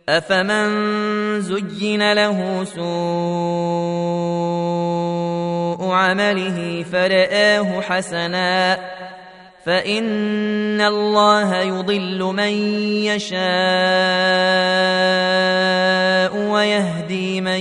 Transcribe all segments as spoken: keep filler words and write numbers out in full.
أفمن زين له سوء عمله فرآه حسنا فإن الله يضل من يشاء ويهدي من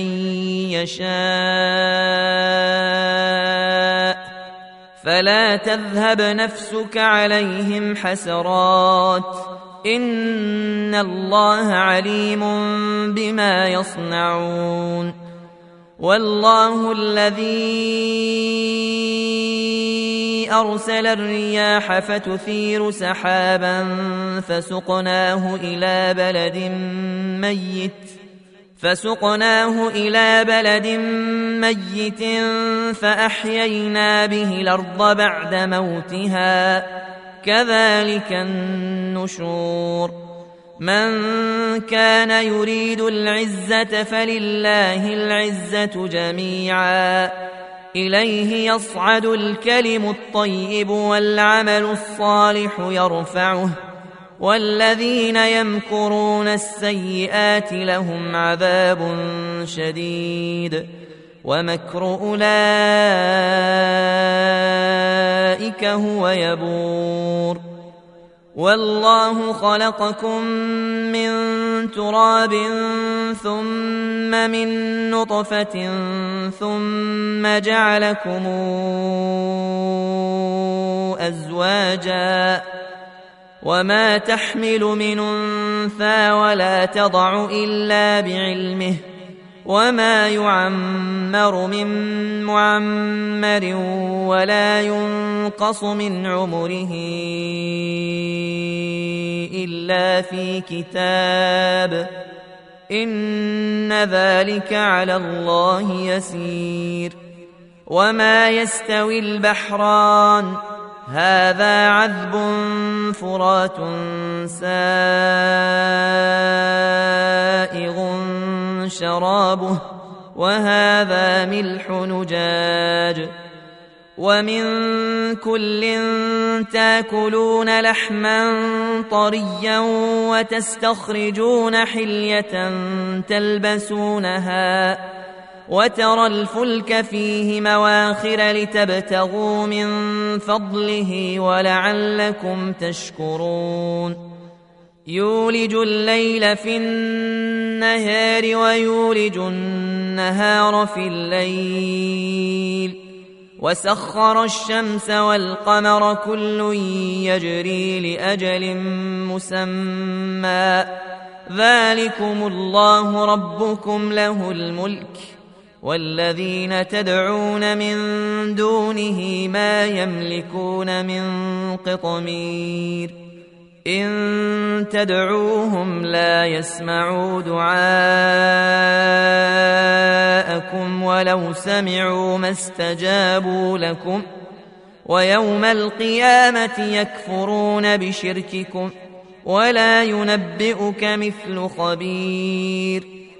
يشاء فلا تذهب نفسك عليهم حسرات إن الله عليم بما يصنعون والله الذي أرسل الرياح فتثير سحابا فسقناه إلى بلد ميت فسقناه إلى بلد ميت فأحيينا به الأرض بعد موتها كذلك النشور من كان يريد العزة فلله العزة جميعا إليه يصعد الكلم الطيب والعمل الصالح يرفعه والذين يمكرون السيئات لهم عذاب شديد ومكر أولئك هو يبور والله خلقكم من تراب ثم من نطفة ثم جعلكم أزواجا وما تحمل من أنثى ولا تضع إلا بعلمه وما يعمر من معمر ولا ينقص من عمره إلا في كتاب إن ذلك على الله يسير وما يستوي البحران هذا عذب فرات سائغ شرابه وهذا ملح نجاج ومن كل تاكلون لحما طريا وتستخرجون حلية تلبسونها وترى الفلك فيه مواخر لتبتغوا من فضله ولعلكم تشكرون يولج الليل في النهار ويولج النهار في الليل وسخر الشمس والقمر كل يجري لأجل مسمى ذلكم الله ربكم له الملك والذين تدعون من دونه ما يملكون من قطمير إن تدعوهم لا يسمعوا دعاءكم ولو سمعوا ما استجابوا لكم ويوم القيامة يكفرون بشرككم ولا ينبئك مثل خبير